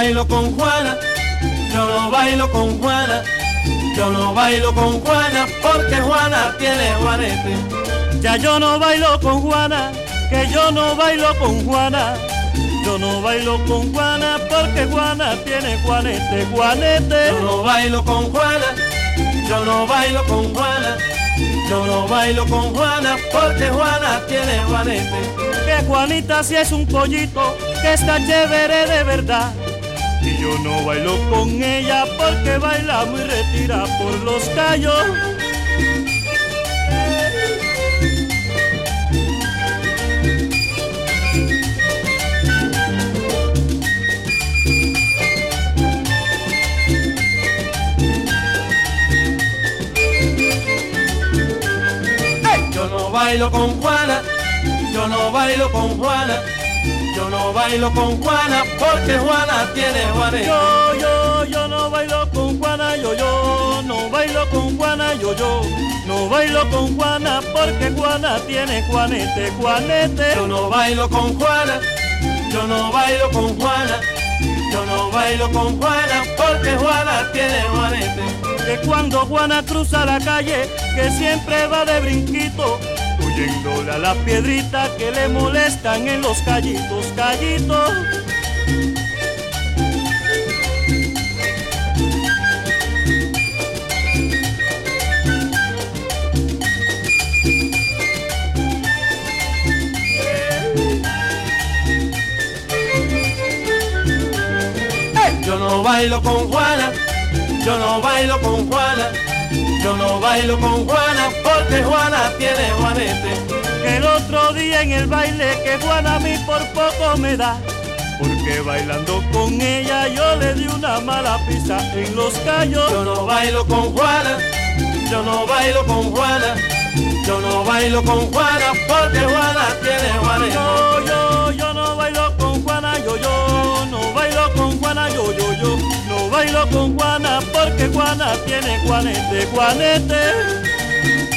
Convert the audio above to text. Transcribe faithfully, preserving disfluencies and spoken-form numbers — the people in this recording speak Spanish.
bailo con Juana, yo no bailo con Juana, yo no bailo con Juana, porque Juana tiene juanete. Ya yo no bailo con Juana, que yo no bailo con Juana. Yo no bailo con Juana porque Juana tiene juanete, juanete. Yo no bailo con Juana, yo no bailo con Juana, yo no bailo con Juana porque Juana tiene juanete. Que Juanita sí es un pollito, que está chévere de verdad. Y yo no bailo con ella porque baila muy retira por los callos. Yo no bailo con Juana, yo no bailo con Juana, yo no bailo con Juana porque Juana tiene juanete. Yo, yo, yo no bailo con Juana, yo, yo, no bailo con Juana, yo, yo, no bailo con Juana porque Juana tiene juanete, juanete. Yo no bailo con Juana, yo no bailo con Juana, yo no bailo con Juana porque Juana tiene juanete. Que cuando Juana cruza la calle, que siempre va de brinquito, huyéndole a las piedritas que le molestan en los callitos, callitos. Yo no bailo con Juana, yo no bailo con Juana, yo no bailo con Juana porque Juana tiene juanete. Que el otro día en el baile que Juana a mí por poco me da, porque bailando con ella yo le di una mala pisa en los callos. Yo no bailo con Juana, yo no bailo con Juana, yo no bailo con Juana porque Juana tiene juanete. Yo, yo, yo no bailo con Juana, yo, yo, no bailo con Juana, yo, yo, yo, no bailo con Juana porque Juana tiene juanete, juanete.